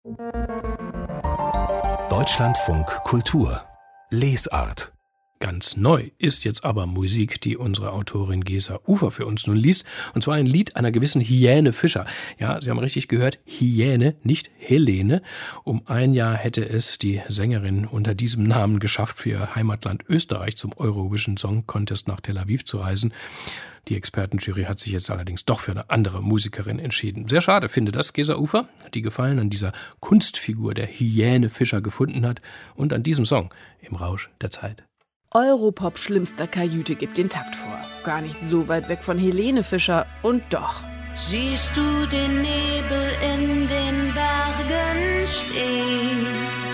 Deutschlandfunk Kultur Lesart. Ganz neu ist jetzt aber Musik, die unsere Autorin Gesa Ufer für uns nun liest. Und zwar ein Lied einer gewissen Hyäne Fischer. Ja, Sie haben richtig gehört, Hyäne, nicht Helene. Um ein Jahr hätte es die Sängerin unter diesem Namen geschafft, für ihr Heimatland Österreich zum Eurovision Song Contest nach Tel Aviv zu reisen. Die Expertenjury hat sich jetzt allerdings doch für eine andere Musikerin entschieden. Sehr schade, finde das Gesa Ufer, die Gefallen an dieser Kunstfigur der Hyäne Fischer gefunden hat und an diesem Song im Rausch der Zeit. Europop schlimmster Kajüte gibt den Takt vor. Gar nicht so weit weg von Helene Fischer und doch. Siehst du den Nebel in den Bergen stehen?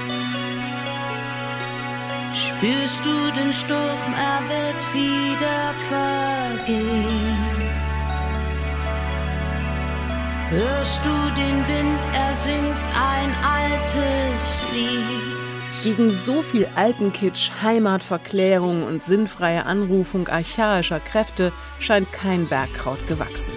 Spürst du den Sturm, er wird wieder vergehen? Hörst du den Wind, er singt ein altes Lied? Gegen so viel Alpenkitsch, Heimatverklärung und sinnfreie Anrufung archaischer Kräfte scheint kein Bergkraut gewachsen.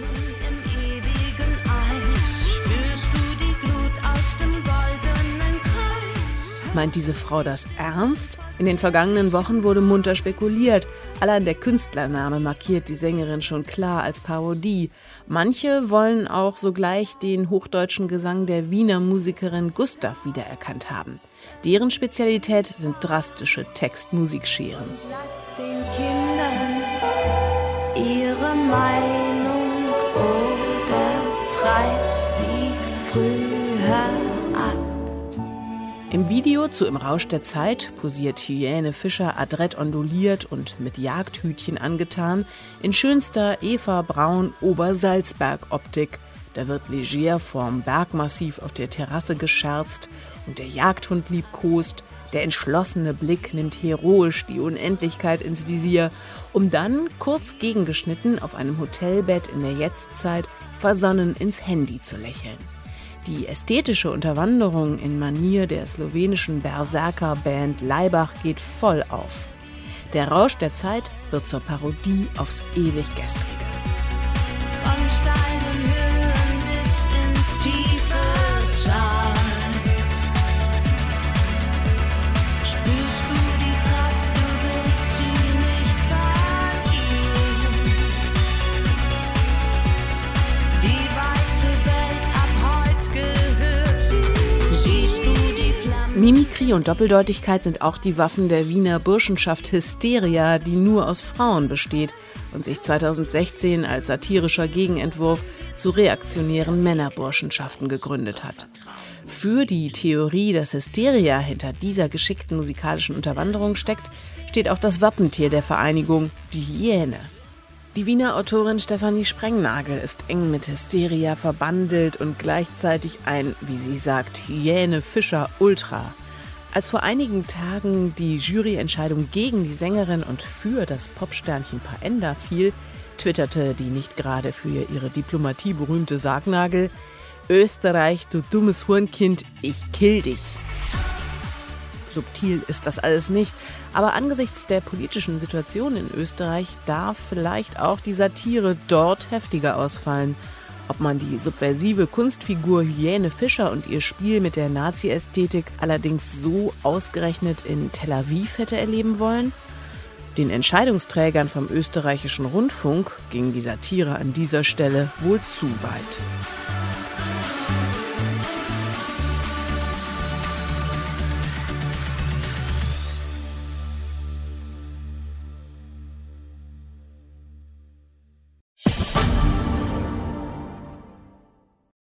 Meint diese Frau das ernst? In den vergangenen Wochen wurde munter spekuliert. Allein der Künstlername markiert die Sängerin schon klar als Parodie. Manche wollen auch sogleich den hochdeutschen Gesang der Wiener Musikerin Gustav wiedererkannt haben. Deren Spezialität sind drastische Text-Musik-Scheren. Lass den Kindern ihre Meinung oder treibt sie früher ab. Im Video zu Im Rausch der Zeit posiert Hyäne Fischer adrett onduliert und mit Jagdhütchen angetan in schönster Eva-Braun-Obersalzberg-Optik. Da wird leger vorm Bergmassiv auf der Terrasse gescherzt und der Jagdhund liebkost. Der entschlossene Blick nimmt heroisch die Unendlichkeit ins Visier, um dann, kurz gegengeschnitten auf einem Hotelbett in der Jetztzeit, versonnen ins Handy zu lächeln. Die ästhetische Unterwanderung in Manier der slowenischen Berserker-Band Laibach geht voll auf. Der Rausch der Zeit wird zur Parodie aufs ewig Gestrige. Von steilen Höhen bis ins tiefe Tal. Spürst du die Kraft, du wirst sie nicht verlieren. Die weite Welt ab heute gehört sie. Siehst du die Flammen? Mimikrie und Doppeldeutigkeit sind auch die Waffen der Wiener Burschenschaft Hysteria, die nur aus Frauen besteht und sich 2016 als satirischer Gegenentwurf zu reaktionären Männerburschenschaften gegründet hat. Für die Theorie, dass Hysteria hinter dieser geschickten musikalischen Unterwanderung steckt, steht auch das Wappentier der Vereinigung, die Hyäne. Die Wiener Autorin Stefanie Sprengnagel ist eng mit Hysteria verbandelt und gleichzeitig ein, wie sie sagt, Hyäne Fischer Ultra. Als vor einigen Tagen die Juryentscheidung gegen die Sängerin und für das Popsternchen Paenda fiel, twitterte die nicht gerade für ihre Diplomatie berühmte Sargnagel: Österreich, du dummes Hurenkind, ich kill dich. Subtil ist das alles nicht, aber angesichts der politischen Situation in Österreich darf vielleicht auch die Satire dort heftiger ausfallen. Ob man die subversive Kunstfigur Hyäne Fischer und ihr Spiel mit der Nazi-Ästhetik allerdings so ausgerechnet in Tel Aviv hätte erleben wollen? Den Entscheidungsträgern vom österreichischen Rundfunk ging die Satire an dieser Stelle wohl zu weit.